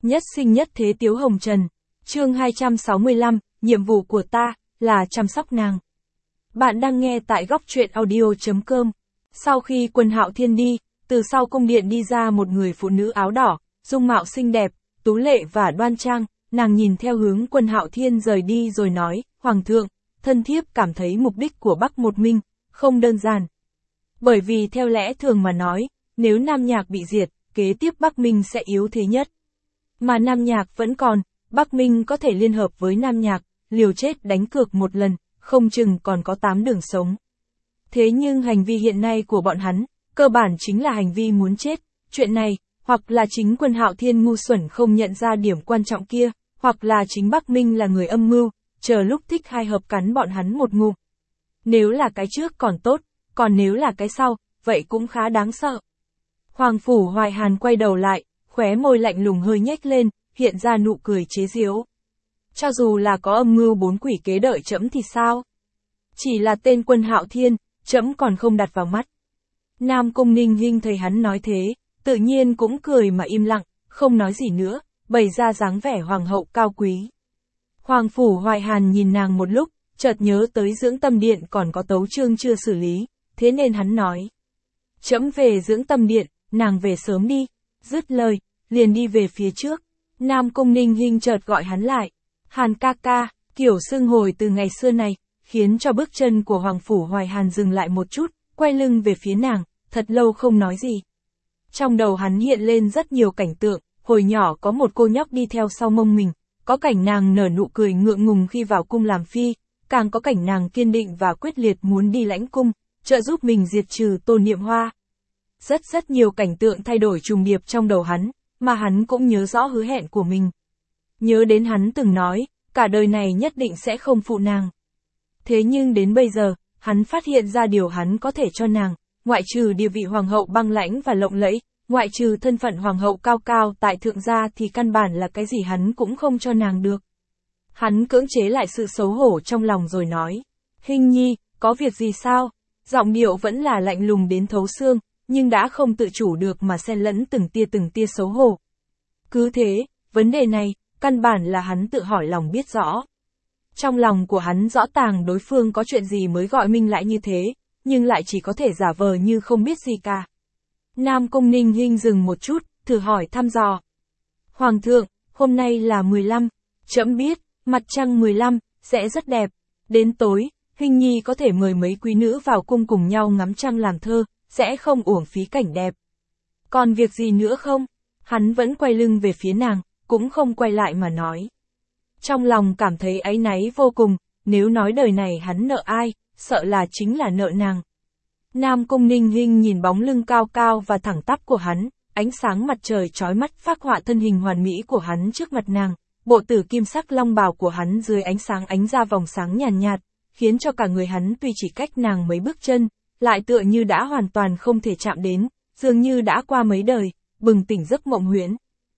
Nhất sinh nhất thế Tiếu Hồng Trần. Chương 265, nhiệm vụ của ta là chăm sóc nàng. Bạn đang nghe tại góc truyện audio.com. Sau khi Quân Hạo Thiên đi, từ sau cung điện đi ra một người phụ nữ áo đỏ, dung mạo xinh đẹp, tú lệ và đoan trang, nàng nhìn theo hướng Quân Hạo Thiên rời đi rồi nói, Hoàng thượng, thân thiếp cảm thấy mục đích của Bắc Một Minh không đơn giản. Bởi vì theo lẽ thường mà nói, nếu Nam Nhạc bị diệt, kế tiếp Bắc Minh sẽ yếu thế nhất. Mà Nam Nhạc vẫn còn, Bắc Minh có thể liên hợp với Nam Nhạc, liều chết đánh cược một lần, không chừng còn có 8 đường sống. Thế nhưng hành vi hiện nay của bọn hắn, cơ bản chính là hành vi muốn chết. Chuyện này, hoặc là chính Quân Hạo Thiên ngu xuẩn không nhận ra điểm quan trọng kia, hoặc là chính Bắc Minh là người âm mưu, chờ lúc thích hai hợp cắn bọn hắn một ngụm. Nếu là cái trước còn tốt, còn nếu là cái sau, vậy cũng khá đáng sợ. Hoàng Phủ Hoài Hàn quay đầu lại, khóe môi lạnh lùng hơi nhếch lên, hiện ra nụ cười chế giễu. Cho dù là có âm mưu 4 quỷ kế đợi trẫm thì sao? Chỉ là tên Quân Hạo Thiên, trẫm còn không đặt vào mắt. Nam Cung Ninh Hinh thấy hắn nói thế, tự nhiên cũng cười mà im lặng, không nói gì nữa, bày ra dáng vẻ hoàng hậu cao quý. Hoàng Phủ Hoài Hàn nhìn nàng một lúc, chợt nhớ tới Dưỡng Tâm Điện còn có tấu chương chưa xử lý, thế nên hắn nói. Trẫm về Dưỡng Tâm Điện, nàng về sớm đi. Dứt lời, liền đi về phía trước. Nam Cung Ninh Hinh chợt gọi hắn lại. Hàn ca ca, kiểu xưng hồi từ ngày xưa này, khiến cho bước chân của Hoàng Phủ Hoài Hàn dừng lại một chút, quay lưng về phía nàng, thật lâu không nói gì. Trong đầu hắn hiện lên rất nhiều cảnh tượng, hồi nhỏ có một cô nhóc đi theo sau mông mình, có cảnh nàng nở nụ cười ngượng ngùng khi vào cung làm phi, càng có cảnh nàng kiên định và quyết liệt muốn đi lãnh cung, trợ giúp mình diệt trừ Tôn Niệm Hoa. Rất nhiều cảnh tượng thay đổi trùng điệp trong đầu hắn, mà hắn cũng nhớ rõ hứa hẹn của mình. Nhớ đến hắn từng nói, cả đời này nhất định sẽ không phụ nàng. Thế nhưng đến bây giờ, hắn phát hiện ra điều hắn có thể cho nàng, ngoại trừ địa vị hoàng hậu băng lãnh và lộng lẫy, ngoại trừ thân phận hoàng hậu cao cao tại thượng gia thì căn bản là cái gì hắn cũng không cho nàng được. Hắn cưỡng chế lại sự xấu hổ trong lòng rồi nói, Hinh nhi, có việc gì sao? Giọng điệu vẫn là lạnh lùng đến thấu xương, nhưng đã không tự chủ được mà xen lẫn từng tia xấu hổ. Cứ thế, vấn đề này, căn bản là hắn tự hỏi lòng biết rõ. Trong lòng của hắn rõ ràng đối phương có chuyện gì mới gọi mình lại như thế, nhưng lại chỉ có thể giả vờ như không biết gì cả. Nam Cung Ninh Hinh dừng một chút, thử hỏi thăm dò. Hoàng thượng, hôm nay là 15, trẫm biết, mặt trăng 15, sẽ rất đẹp. Đến tối, Hinh nhi có thể mời mấy quý nữ vào cung cùng nhau ngắm trăng làm thơ, sẽ không uổng phí cảnh đẹp. Còn việc gì nữa không? Hắn vẫn quay lưng về phía nàng, cũng không quay lại mà nói. Trong lòng cảm thấy áy náy vô cùng, nếu nói đời này hắn nợ ai, sợ là chính là nợ nàng. Nam Cung Ninh Hinh nhìn bóng lưng cao cao và thẳng tắp của hắn, ánh sáng mặt trời chói mắt phác họa thân hình hoàn mỹ của hắn trước mặt nàng, bộ tử kim sắc long bào của hắn dưới ánh sáng ánh ra vòng sáng nhàn nhạt, khiến cho cả người hắn tuy chỉ cách nàng mấy bước chân, lại tựa như đã hoàn toàn không thể chạm đến, dường như đã qua mấy đời, bừng tỉnh giấc mộng huyễn.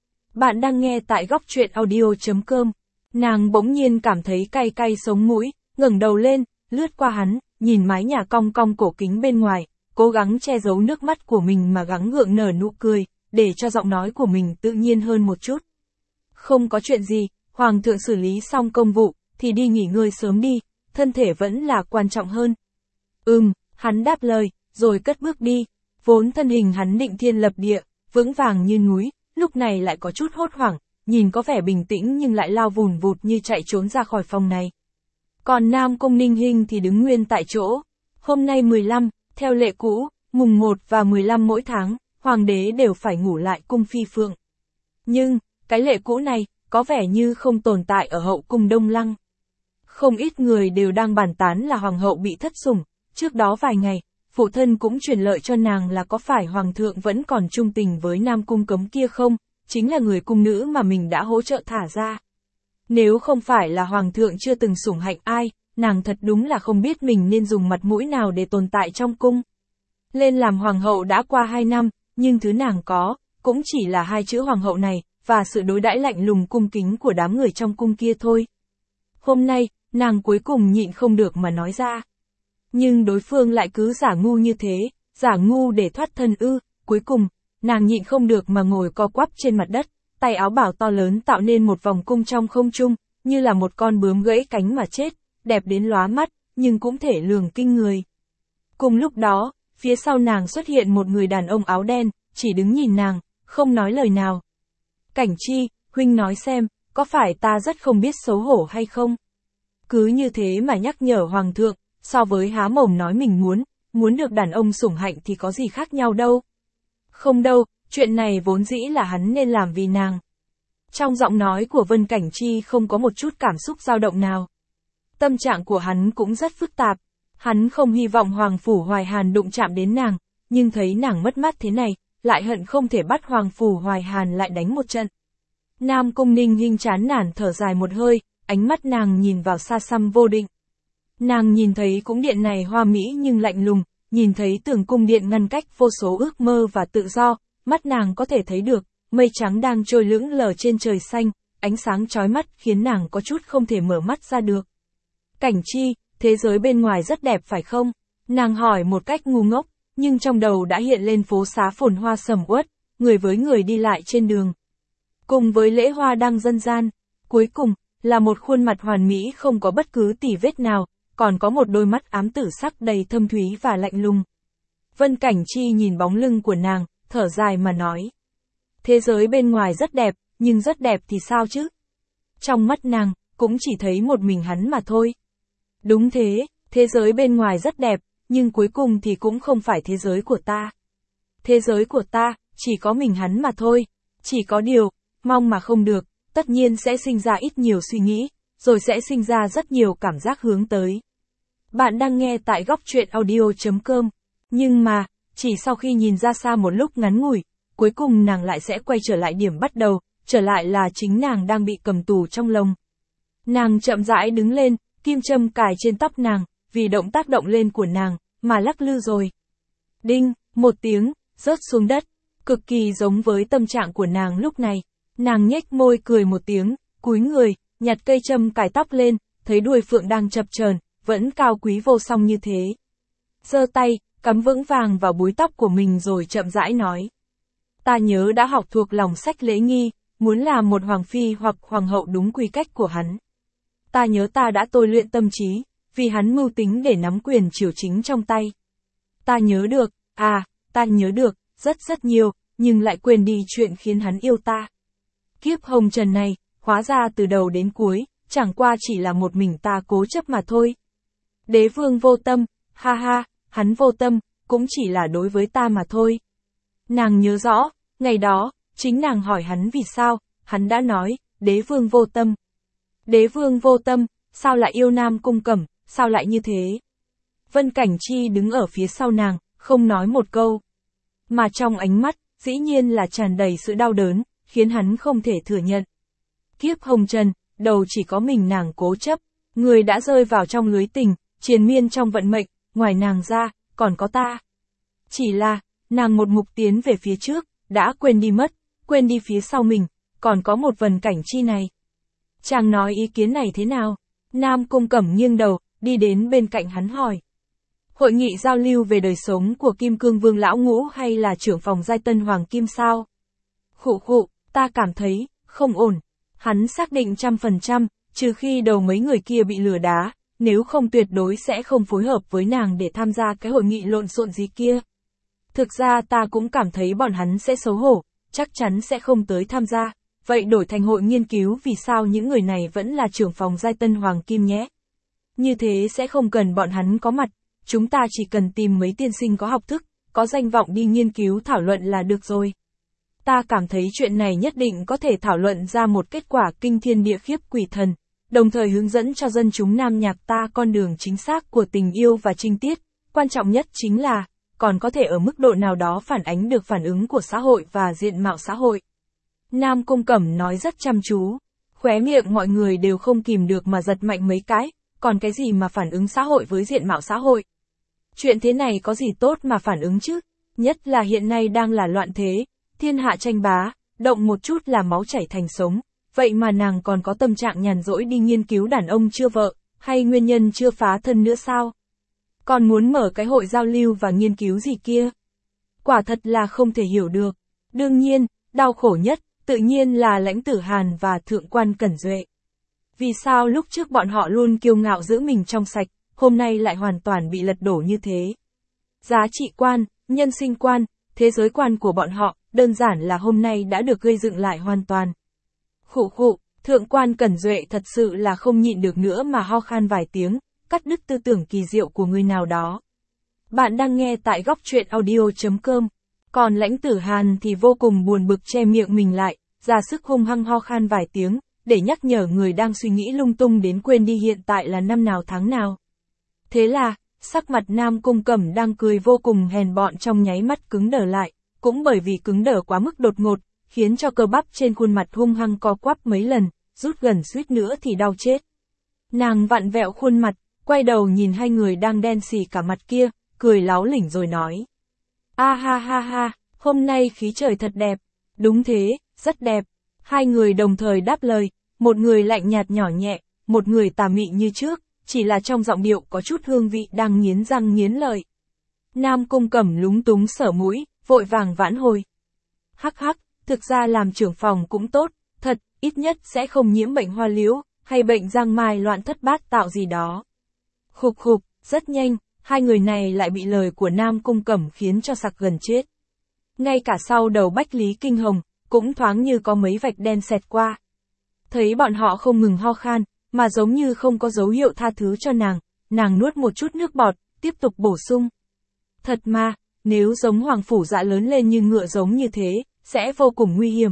Bạn đang nghe tại góc truyện audio.com. Nàng bỗng nhiên cảm thấy cay cay sống mũi, ngẩng đầu lên, lướt qua hắn, nhìn mái nhà cong cong cổ kính bên ngoài, cố gắng che giấu nước mắt của mình mà gắng gượng nở nụ cười, để cho giọng nói của mình tự nhiên hơn một chút. Không có chuyện gì, Hoàng thượng xử lý xong công vụ, thì đi nghỉ ngơi sớm đi, thân thể vẫn là quan trọng hơn. Hắn đáp lời, rồi cất bước đi, vốn thân hình hắn định thiên lập địa, vững vàng như núi, lúc này lại có chút hốt hoảng, nhìn có vẻ bình tĩnh nhưng lại lao vùn vụt như chạy trốn ra khỏi phòng này. Còn Nam Cung Ninh Hinh thì đứng nguyên tại chỗ. Hôm nay 15, theo lệ cũ, mùng 1 và 15 mỗi tháng, hoàng đế đều phải ngủ lại cung phi phượng. Nhưng, cái lệ cũ này, có vẻ như không tồn tại ở hậu cung Đông Lăng. Không ít người đều đang bàn tán là hoàng hậu bị thất sủng, trước đó vài ngày, phụ thân cũng truyền lợi cho nàng là có phải hoàng thượng vẫn còn trung tình với Nam Cung Cấm kia không, chính là người cung nữ mà mình đã hỗ trợ thả ra. Nếu không phải là hoàng thượng chưa từng sủng hạnh ai, nàng thật đúng là không biết mình nên dùng mặt mũi nào để tồn tại trong cung. Lên làm hoàng hậu đã qua 2 năm, nhưng thứ nàng có, cũng chỉ là 2 chữ hoàng hậu này, và sự đối đãi lạnh lùng cung kính của đám người trong cung kia thôi. Hôm nay, nàng cuối cùng nhịn không được mà nói ra. Nhưng đối phương lại cứ giả ngu như thế, giả ngu để thoát thân ư, cuối cùng, nàng nhịn không được mà ngồi co quắp trên mặt đất, tay áo bảo to lớn tạo nên một vòng cung trong không trung, như là một con bướm gãy cánh mà chết, đẹp đến lóa mắt, nhưng cũng thể lường kinh người. Cùng lúc đó, phía sau nàng xuất hiện một người đàn ông áo đen, chỉ đứng nhìn nàng, không nói lời nào. Cảnh Chi, huynh nói xem, có phải ta rất không biết xấu hổ hay không? Cứ như thế mà nhắc nhở hoàng thượng, so với há mồm nói mình muốn được đàn ông sủng hạnh thì có gì khác nhau đâu. Không đâu, chuyện này vốn dĩ là hắn nên làm vì nàng. Trong giọng nói của Vân Cảnh Chi không có một chút cảm xúc dao động nào. Tâm trạng của hắn cũng rất phức tạp. Hắn không hy vọng Hoàng Phủ Hoài Hàn đụng chạm đến nàng, nhưng thấy nàng mất mát thế này, lại hận không thể bắt Hoàng Phủ Hoài Hàn lại đánh một trận. Nam Cung Ninh Hinh chán nản thở dài một hơi, ánh mắt nàng nhìn vào xa xăm vô định. Nàng nhìn thấy cung điện này hoa mỹ nhưng lạnh lùng, nhìn thấy tường cung điện ngăn cách vô số ước mơ và tự do, mắt nàng có thể thấy được, mây trắng đang trôi lững lờ trên trời xanh, ánh sáng chói mắt khiến nàng có chút không thể mở mắt ra được. Cảnh Chi, thế giới bên ngoài rất đẹp phải không? Nàng hỏi một cách ngu ngốc, nhưng trong đầu đã hiện lên phố xá phồn hoa sầm uất, người với người đi lại trên đường. Cùng với lễ hoa đăng dân gian, cuối cùng, là một khuôn mặt hoàn mỹ không có bất cứ tỉ vết nào, còn có một đôi mắt ám tử sắc đầy thâm thúy và lạnh lùng. Vân Cảnh Chi nhìn bóng lưng của nàng, thở dài mà nói. Thế giới bên ngoài rất đẹp, nhưng rất đẹp thì sao chứ? Trong mắt nàng, cũng chỉ thấy một mình hắn mà thôi. Đúng thế, thế giới bên ngoài rất đẹp, nhưng cuối cùng thì cũng không phải thế giới của ta. Thế giới của ta, chỉ có mình hắn mà thôi. Chỉ có điều, mong mà không được, tất nhiên sẽ sinh ra ít nhiều suy nghĩ, rồi sẽ sinh ra rất nhiều cảm giác hướng tới. Bạn đang nghe tại góc truyện audio.com. Nhưng mà, chỉ sau khi nhìn ra xa một lúc ngắn ngủi, cuối cùng nàng lại sẽ quay trở lại điểm bắt đầu, trở lại là chính nàng đang bị cầm tù trong lồng. Nàng chậm rãi đứng lên, kim châm cài trên tóc nàng, vì động tác động lên của nàng, mà lắc lư rồi. Đinh, một tiếng, rớt xuống đất, cực kỳ giống với tâm trạng của nàng lúc này. Nàng nhếch môi cười một tiếng, cúi người, nhặt cây châm cài tóc lên, thấy đuôi phượng đang chập chờn, vẫn cao quý vô song như thế. Giơ tay, cắm vững vàng vào búi tóc của mình rồi chậm rãi nói. Ta nhớ đã học thuộc lòng sách lễ nghi, muốn làm một hoàng phi hoặc hoàng hậu đúng quy cách của hắn. Ta nhớ ta đã tôi luyện tâm trí, vì hắn mưu tính để nắm quyền triều chính trong tay. Ta nhớ được, ta nhớ được, rất nhiều, nhưng lại quên đi chuyện khiến hắn yêu ta. Kiếp hồng trần này, hóa ra từ đầu đến cuối, chẳng qua chỉ là một mình ta cố chấp mà thôi. Đế vương vô tâm, ha ha, hắn vô tâm, cũng chỉ là đối với ta mà thôi. Nàng nhớ rõ, ngày đó, chính nàng hỏi hắn vì sao, hắn đã nói, đế vương vô tâm. Đế vương vô tâm, sao lại yêu Nam Cung Cẩm, sao lại như thế? Vân Cảnh Chi đứng ở phía sau nàng, không nói một câu. Mà trong ánh mắt, dĩ nhiên là tràn đầy sự đau đớn, khiến hắn không thể thừa nhận. Kiếp hồng trần, đầu chỉ có mình nàng cố chấp, người đã rơi vào trong lưới tình, triền miên trong vận mệnh, ngoài nàng ra, còn có ta. Chỉ là, nàng một mục tiến về phía trước, đã quên đi mất, quên đi phía sau mình, còn có một Vân Cảnh Chi này. Chàng nói ý kiến này thế nào? Nam Cung Cẩm nghiêng đầu, đi đến bên cạnh hắn hỏi. Hội nghị giao lưu về đời sống của Kim Cương Vương Lão Ngũ hay là trưởng phòng giai tân Hoàng Kim sao? Khụ, ta cảm thấy, không ổn. Hắn xác định 100%, trừ khi đầu mấy người kia bị lừa đá, nếu không tuyệt đối sẽ không phối hợp với nàng để tham gia cái hội nghị lộn xộn gì kia. Thực ra ta cũng cảm thấy bọn hắn sẽ xấu hổ, chắc chắn sẽ không tới tham gia. Vậy đổi thành hội nghiên cứu vì sao những người này vẫn là trưởng phòng giai tân Hoàng Kim nhé. Như thế sẽ không cần bọn hắn có mặt, chúng ta chỉ cần tìm mấy tiên sinh có học thức, có danh vọng đi nghiên cứu thảo luận là được rồi. Ta cảm thấy chuyện này nhất định có thể thảo luận ra một kết quả kinh thiên địa khiếp quỷ thần, đồng thời hướng dẫn cho dân chúng Nam Nhạc ta con đường chính xác của tình yêu và trinh tiết, quan trọng nhất chính là, còn có thể ở mức độ nào đó phản ánh được phản ứng của xã hội và diện mạo xã hội. Nam Cung Cẩm nói rất chăm chú, khóe miệng mọi người đều không kìm được mà giật mạnh mấy cái, còn cái gì mà phản ứng xã hội với diện mạo xã hội. Chuyện thế này có gì tốt mà phản ứng chứ, nhất là hiện nay đang là loạn thế, thiên hạ tranh bá, động một chút là máu chảy thành sống, vậy mà nàng còn có tâm trạng nhàn rỗi đi nghiên cứu đàn ông chưa vợ, hay nguyên nhân chưa phá thân nữa sao? Còn muốn mở cái hội giao lưu và nghiên cứu gì kia? Quả thật là không thể hiểu được. Đương nhiên, đau khổ nhất, tự nhiên là Lãnh Tử Hàn và Thượng quan Cẩn Duệ. Vì sao lúc trước bọn họ luôn kiêu ngạo giữ mình trong sạch, hôm nay lại hoàn toàn bị lật đổ như thế? Giá trị quan, nhân sinh quan, thế giới quan của bọn họ, đơn giản là hôm nay đã được gây dựng lại hoàn toàn. Khụ khụ, Thượng quan Cẩn Duệ thật sự là không nhịn được nữa mà ho khan vài tiếng, cắt đứt tư tưởng kỳ diệu của người nào đó. Bạn đang nghe tại góc truyện audio.com. Còn Lãnh Tử Hàn thì vô cùng buồn bực che miệng mình lại, ra sức hung hăng ho khan vài tiếng, để nhắc nhở người đang suy nghĩ lung tung đến quên đi hiện tại là năm nào tháng nào. Thế là, sắc mặt Nam Cung Cẩm đang cười vô cùng hèn bọn trong nháy mắt cứng đờ lại, cũng bởi vì cứng đờ quá mức đột ngột, khiến cho cơ bắp trên khuôn mặt hung hăng co quắp mấy lần, rút gần suýt nữa thì đau chết. Nàng vặn vẹo khuôn mặt, quay đầu nhìn hai người đang đen xì cả mặt kia, cười láo lỉnh rồi nói. A ha ha ha, hôm nay khí trời thật đẹp. Đúng thế, rất đẹp. Hai người đồng thời đáp lời, một người lạnh nhạt nhỏ nhẹ, một người tà mị như trước, chỉ là trong giọng điệu có chút hương vị đang nghiến răng nghiến lợi. Nam Cung Cẩm lúng túng sở mũi, vội vàng vãn hồi. Hắc hắc, thực ra làm trưởng phòng cũng tốt, thật, ít nhất sẽ không nhiễm bệnh hoa liễu, hay bệnh giang mai loạn thất bát tạo gì đó. Khục khục, rất nhanh, hai người này lại bị lời của Nam Cung Cẩm khiến cho sặc gần chết. Ngay cả sau đầu Bách Lý Kinh Hồng, cũng thoáng như có mấy vạch đen xẹt qua. Thấy bọn họ không ngừng ho khan, mà giống như không có dấu hiệu tha thứ cho nàng nuốt một chút nước bọt, tiếp tục bổ sung. Thật mà, nếu giống Hoàng Phủ Dạ lớn lên như ngựa giống như thế, sẽ vô cùng nguy hiểm.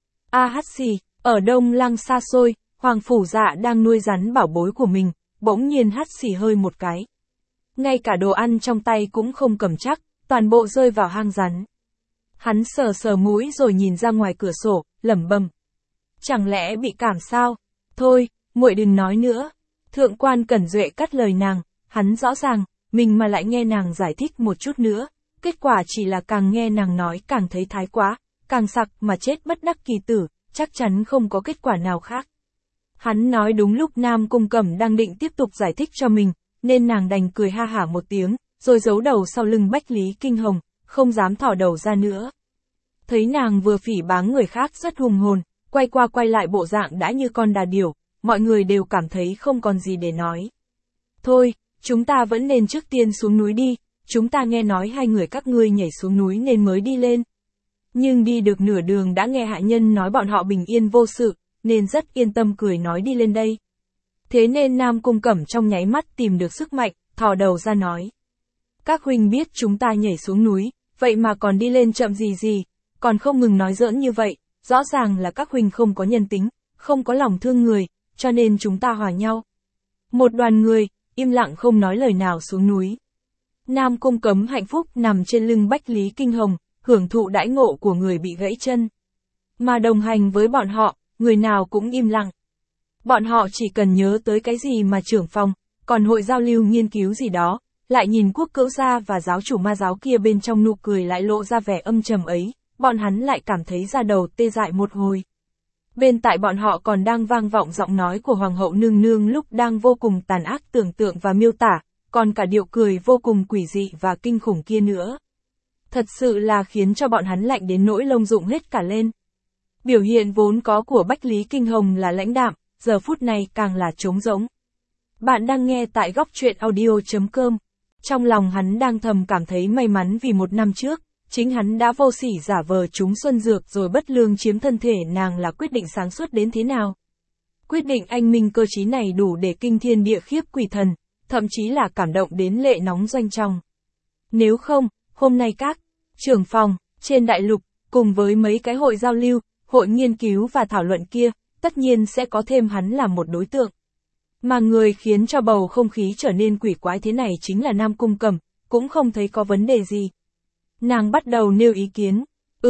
A hắt xì, ở Đông Lăng xa xôi, Hoàng Phủ Dạ đang nuôi rắn bảo bối của mình, bỗng nhiên hắt xì hơi một cái. Ngay cả đồ ăn trong tay cũng không cầm chắc, toàn bộ rơi vào hang rắn. Hắn sờ sờ mũi rồi nhìn ra ngoài cửa sổ, lẩm bẩm. Chẳng lẽ bị cảm sao? Thôi, muội đừng nói nữa. Thượng quan Cẩn Duệ cắt lời nàng, hắn rõ ràng, mình mà lại nghe nàng giải thích một chút nữa, kết quả chỉ là càng nghe nàng nói càng thấy thái quá, càng sặc mà chết bất đắc kỳ tử, chắc chắn không có kết quả nào khác. Hắn nói đúng lúc Nam Cung Cẩm đang định tiếp tục giải thích cho mình, nên nàng đành cười ha hả một tiếng, rồi giấu đầu sau lưng Bách Lý Kinh Hồng, không dám thò đầu ra nữa. Thấy nàng vừa phỉ báng người khác rất hùng hồn, quay qua quay lại bộ dạng đã như con đà điểu, mọi người đều cảm thấy không còn gì để nói. Thôi, chúng ta vẫn nên trước tiên xuống núi đi, chúng ta nghe nói hai người các ngươi nhảy xuống núi nên mới đi lên. Nhưng đi được nửa đường đã nghe hạ nhân nói bọn họ bình yên vô sự, nên rất yên tâm cười nói đi lên đây. Thế nên Nam Cung Cẩm trong nháy mắt tìm được sức mạnh, thò đầu ra nói. Các huynh biết chúng ta nhảy xuống núi, vậy mà còn đi lên chậm gì, còn không ngừng nói giỡn như vậy, rõ ràng là các huynh không có nhân tính, không có lòng thương người, cho nên chúng ta hòa nhau. Một đoàn người, im lặng không nói lời nào xuống núi. Nam Cung Cẩm hạnh phúc nằm trên lưng Bách Lý Kinh Hồng, hưởng thụ đãi ngộ của người bị gãy chân. Mà đồng hành với bọn họ, người nào cũng im lặng. Bọn họ chỉ cần nhớ tới cái gì mà trưởng phòng, còn hội giao lưu nghiên cứu gì đó, lại nhìn Quốc Cữu gia và giáo chủ ma giáo kia bên trong nụ cười lại lộ ra vẻ âm trầm ấy, bọn hắn lại cảm thấy da đầu tê dại một hồi. Bên tại bọn họ còn đang vang vọng giọng nói của Hoàng hậu nương nương lúc đang vô cùng tàn ác tưởng tượng và miêu tả, còn cả điệu cười vô cùng quỷ dị và kinh khủng kia nữa. Thật sự là khiến cho bọn hắn lạnh đến nỗi lông rụng hết cả lên. Biểu hiện vốn có của Bách Lý Kinh Hồng là lãnh đạm, giờ phút này càng là trống rỗng. Bạn đang nghe tại góc truyện audio.com. Trong lòng hắn đang thầm cảm thấy may mắn vì một năm trước, chính hắn đã vô sỉ giả vờ trúng xuân dược rồi bất lương chiếm thân thể nàng là quyết định sáng suốt đến thế nào. Quyết định anh minh cơ trí này đủ để kinh thiên địa khiếp quỷ thần, thậm chí là cảm động đến lệ nóng doanh trong. Nếu không, hôm nay các trưởng phòng, trên đại lục, cùng với mấy cái hội giao lưu, hội nghiên cứu và thảo luận kia, tất nhiên sẽ có thêm hắn là một đối tượng. Mà người khiến cho bầu không khí trở nên quỷ quái thế này chính là Nam Cung Cẩm, cũng không thấy có vấn đề gì. Nàng bắt đầu nêu ý kiến.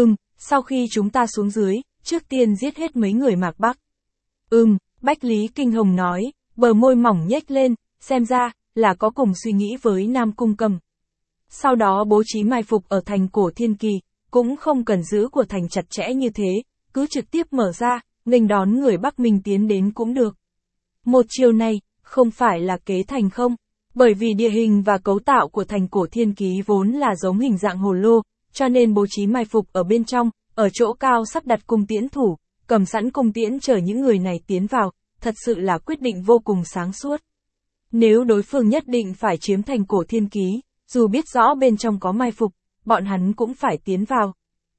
Sau khi chúng ta xuống dưới, trước tiên giết hết mấy người Mạc Bắc. Bách Lý Kinh Hồng nói, bờ môi mỏng nhếch lên, xem ra, là có cùng suy nghĩ với Nam Cung Cẩm. Sau đó bố trí mai phục ở thành Cổ Thiên Kỳ, cũng không cần giữ của thành chặt chẽ như thế, cứ trực tiếp mở ra, nghênh đón người Bắc Minh tiến đến cũng được. Một chiều này, không phải là kế thành không? Bởi vì địa hình và cấu tạo của thành Cổ Thiên Ký vốn là giống hình dạng hồ lô, cho nên bố trí mai phục ở bên trong, ở chỗ cao sắp đặt cung tiễn thủ, cầm sẵn cung tiễn chờ những người này tiến vào, thật sự là quyết định vô cùng sáng suốt. Nếu đối phương nhất định phải chiếm thành Cổ Thiên Ký, dù biết rõ bên trong có mai phục, bọn hắn cũng phải tiến vào.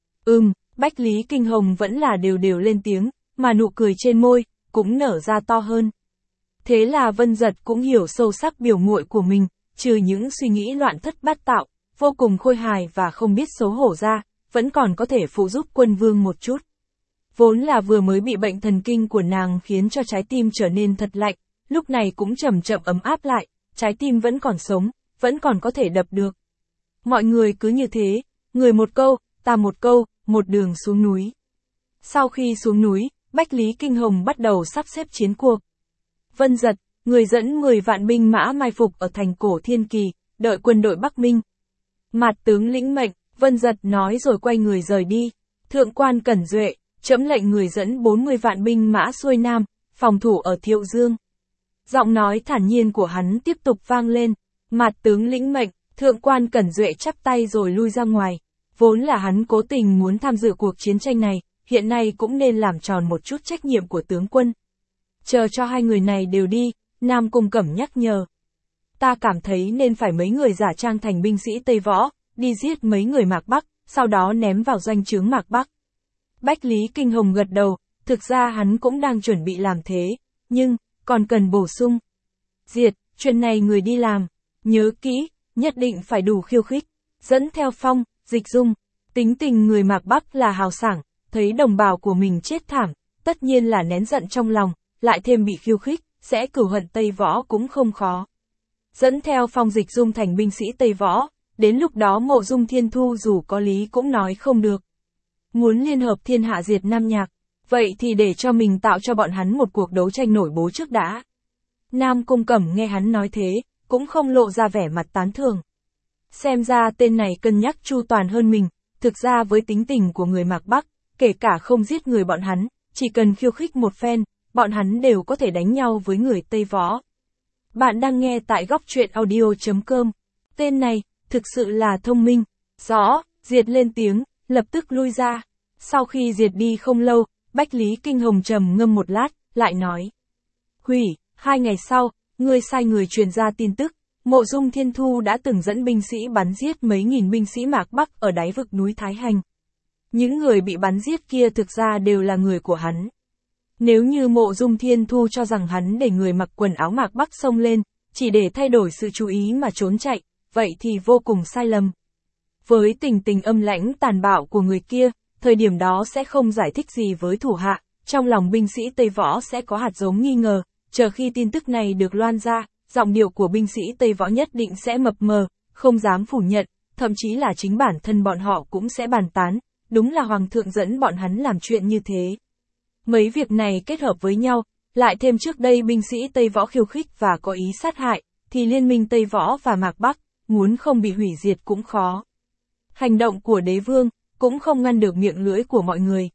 Bách Lý Kinh Hồng vẫn là đều đều lên tiếng, mà nụ cười trên môi, cũng nở ra to hơn. Thế là Vân Giật cũng hiểu sâu sắc biểu muội của mình, trừ những suy nghĩ loạn thất bát tạo, vô cùng khôi hài và không biết xấu hổ ra, vẫn còn có thể phụ giúp quân vương một chút. Vốn là vừa mới bị bệnh thần kinh của nàng khiến cho trái tim trở nên thật lạnh, lúc này cũng chậm chậm ấm áp lại, trái tim vẫn còn sống, vẫn còn có thể đập được. Mọi người cứ như thế, người một câu, ta một câu, một đường xuống núi. Sau khi xuống núi, Bách Lý Kinh Hồng bắt đầu sắp xếp chiến cuộc. Vân Giật, người dẫn 10 vạn binh mã mai phục ở thành Cổ Thiên Kỳ, đợi quân đội Bắc Minh. Mạt tướng lĩnh mệnh, Vân Giật nói rồi quay người rời đi. Thượng quan Cẩn Duệ, trẫm lệnh người dẫn 40 vạn binh mã xuôi nam, phòng thủ ở Thiệu Dương. Giọng nói thản nhiên của hắn tiếp tục vang lên. Mạt tướng lĩnh mệnh, thượng quan Cẩn Duệ chắp tay rồi lui ra ngoài. Vốn là hắn cố tình muốn tham dự cuộc chiến tranh này, hiện nay cũng nên làm tròn một chút trách nhiệm của tướng quân. Chờ cho hai người này đều đi, Nam Cung Cẩm nhắc nhở. Ta cảm thấy nên phải mấy người giả trang thành binh sĩ Tây Võ, đi giết mấy người Mạc Bắc, sau đó ném vào doanh trướng Mạc Bắc. Bách Lý Kinh Hồng gật đầu, thực ra hắn cũng đang chuẩn bị làm thế, nhưng, còn cần bổ sung. Diệt, chuyện này người đi làm, nhớ kỹ, nhất định phải đủ khiêu khích, dẫn theo Phong, Dịch Dung. Tính tình người Mạc Bắc là hào sảng, thấy đồng bào của mình chết thảm, tất nhiên là nén giận trong lòng, lại thêm bị khiêu khích, sẽ cửu hận Tây Võ cũng không khó. Dẫn theo Phong Dịch Dung thành binh sĩ Tây Võ, đến lúc đó Mộ Dung Thiên Thu dù có lý cũng nói không được. Muốn liên hợp thiên hạ diệt Nam Nhạc, vậy thì để cho mình tạo cho bọn hắn một cuộc đấu tranh nổi bố trước đã. Nam Cung Cẩm nghe hắn nói thế, cũng không lộ ra vẻ mặt tán thưởng. Xem ra tên này cân nhắc chu toàn hơn mình, thực ra với tính tình của người Mạc Bắc, kể cả không giết người bọn hắn, chỉ cần khiêu khích một phen, bọn hắn đều có thể đánh nhau với người Tây Võ. Bạn đang nghe tại góc truyện audio.com. Tên này, thực sự là thông minh. Rõ, Diệt lên tiếng, lập tức lui ra. Sau khi Diệt đi không lâu, Bách Lý Kinh Hồng trầm ngâm một lát, lại nói. Hủy, 2 ngày sau, ngươi sai người truyền ra tin tức, Mộ Dung Thiên Thu đã từng dẫn binh sĩ bắn giết mấy nghìn binh sĩ Mạc Bắc ở đáy vực núi Thái Hành. Những người bị bắn giết kia thực ra đều là người của hắn. Nếu như Mộ Dung Thiên Thu cho rằng hắn để người mặc quần áo Mạc Bắc xông lên, chỉ để thay đổi sự chú ý mà trốn chạy, vậy thì vô cùng sai lầm. Với tình tình âm lãnh tàn bạo của người kia, thời điểm đó sẽ không giải thích gì với thủ hạ, trong lòng binh sĩ Tây Võ sẽ có hạt giống nghi ngờ, chờ khi tin tức này được loan ra, giọng điệu của binh sĩ Tây Võ nhất định sẽ mập mờ, không dám phủ nhận, thậm chí là chính bản thân bọn họ cũng sẽ bàn tán, đúng là Hoàng thượng dẫn bọn hắn làm chuyện như thế. Mấy việc này kết hợp với nhau, lại thêm trước đây binh sĩ Tây Võ khiêu khích và có ý sát hại, thì liên minh Tây Võ và Mạc Bắc, muốn không bị hủy diệt cũng khó. Hành động của đế vương, cũng không ngăn được miệng lưỡi của mọi người.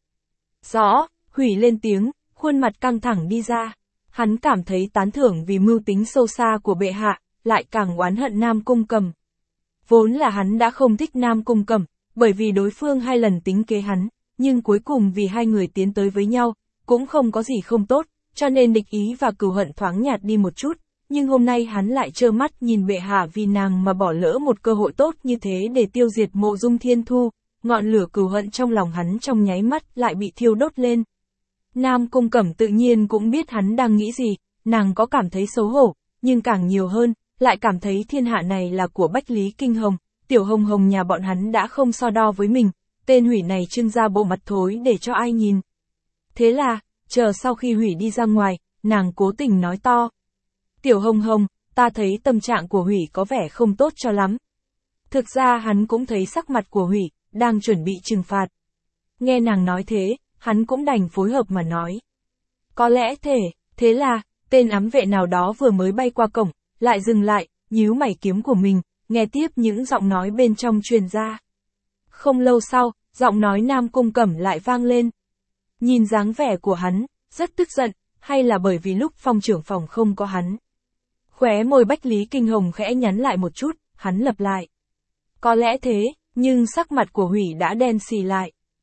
Rõ, Hủy lên tiếng, khuôn mặt căng thẳng đi ra. Hắn cảm thấy tán thưởng vì mưu tính sâu xa của bệ hạ, lại càng oán hận Nam Cung Cẩm. Vốn là hắn đã không thích Nam Cung Cẩm, bởi vì đối phương 2 lần tính kế hắn, nhưng cuối cùng vì hai người tiến tới với nhau, cũng không có gì không tốt, cho nên địch ý và cừu hận thoáng nhạt đi một chút, nhưng hôm nay hắn lại trơ mắt nhìn bệ hạ vì nàng mà bỏ lỡ một cơ hội tốt như thế để tiêu diệt Mộ Dung Thiên Thu, ngọn lửa cừu hận trong lòng hắn trong nháy mắt lại bị thiêu đốt lên. Nam Cung Cẩm tự nhiên cũng biết hắn đang nghĩ gì, nàng có cảm thấy xấu hổ, nhưng càng nhiều hơn, lại cảm thấy thiên hạ này là của Bách Lý Kinh Hồng, tiểu Hồng Hồng nhà bọn hắn đã không so đo với mình, tên Hủy này trưng ra bộ mặt thối để cho ai nhìn. Thế là, chờ sau khi Hủy đi ra ngoài, nàng cố tình nói to. Tiểu Hồng Hồng, ta thấy tâm trạng của Hủy có vẻ không tốt cho lắm. Thực ra hắn cũng thấy sắc mặt của Hủy, đang chuẩn bị trừng phạt. Nghe nàng nói thế, hắn cũng đành phối hợp mà nói. Có lẽ thế là, tên ám vệ nào đó vừa mới bay qua cổng, lại dừng lại, nhíu mày kiếm của mình, nghe tiếp những giọng nói bên trong truyền ra. Không lâu sau, giọng nói Nam Cung Cẩm lại vang lên. Nhìn dáng vẻ của hắn, rất tức giận, hay là bởi vì lúc Phong trưởng phòng không có hắn. Khóe môi Bách Lý Kinh Hồng khẽ nhắn lại một chút, hắn lặp lại. Có lẽ thế, nhưng sắc mặt của Hủy đã đen xì lại.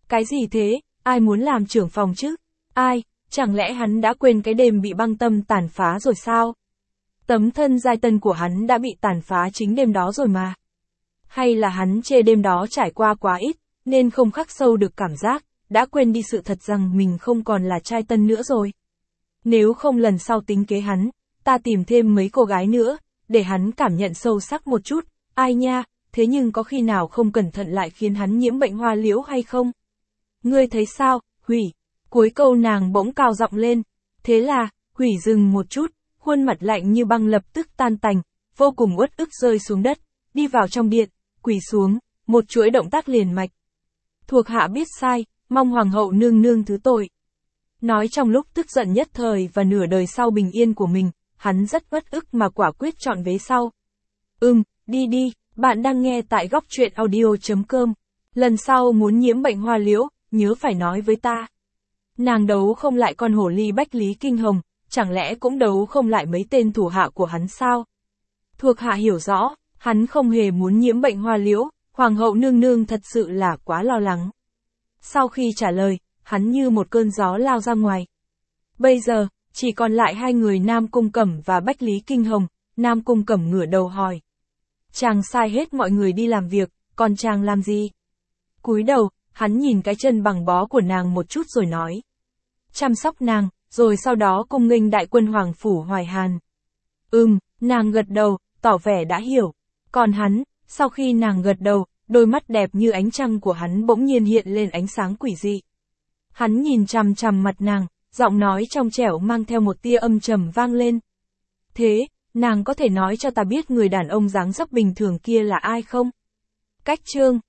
Cái gì thế, ai muốn làm trưởng phòng chứ? Ai, chẳng lẽ hắn đã quên cái đêm bị băng tâm tàn phá rồi sao? Tấm thân giai tân của hắn đã bị tàn phá chính đêm đó rồi mà. Hay là hắn chê đêm đó trải qua quá ít, nên không khắc sâu được cảm giác, đã quên đi sự thật rằng mình không còn là trai tân nữa rồi. Nếu không lần sau tính kế hắn, ta tìm thêm mấy cô gái nữa, để hắn cảm nhận sâu sắc một chút, ai nha, thế nhưng có khi nào không cẩn thận lại khiến hắn nhiễm bệnh hoa liễu hay không? Ngươi thấy sao, Hủy? Cuối câu nàng bỗng cao giọng lên. Thế là, Hủy dừng một chút, khuôn mặt lạnh như băng lập tức tan tành, vô cùng uất ức rơi xuống đất, đi vào trong điện, quỳ xuống, một chuỗi động tác liền mạch. Thuộc hạ biết sai, mong hoàng hậu nương nương thứ tội. Nói trong lúc tức giận nhất thời và nửa đời sau bình yên của mình, hắn rất uất ức mà quả quyết chọn vế sau. Đi đi, bạn đang nghe tại góc truyện audio.com. Lần sau muốn nhiễm bệnh hoa liễu, nhớ phải nói với ta. Nàng đấu không lại con hổ ly Bách Lý Kinh Hồng, chẳng lẽ cũng đấu không lại mấy tên thủ hạ của hắn sao? Thuộc hạ hiểu rõ, hắn không hề muốn nhiễm bệnh hoa liễu, hoàng hậu nương nương thật sự là quá lo lắng. Sau khi trả lời, hắn như một cơn gió lao ra ngoài. Bây giờ, chỉ còn lại hai người Nam Cung Cẩm và Bách Lý Kinh Hồng. Nam Cung Cẩm ngửa đầu hỏi. Chàng sai hết mọi người đi làm việc, còn chàng làm gì? Cúi đầu, hắn nhìn cái chân bằng bó của nàng một chút rồi nói. Chăm sóc nàng, rồi sau đó cung nghênh đại quân Hoàng Phủ Hoài Hàn. Nàng gật đầu, tỏ vẻ đã hiểu. Còn hắn, sau khi nàng gật đầu, đôi mắt đẹp như ánh trăng của hắn bỗng nhiên hiện lên ánh sáng quỷ dị. Hắn nhìn chằm chằm mặt nàng, giọng nói trong trẻo mang theo một tia âm trầm vang lên. Thế, nàng có thể nói cho ta biết người đàn ông dáng dấp bình thường kia là ai không? Cách chương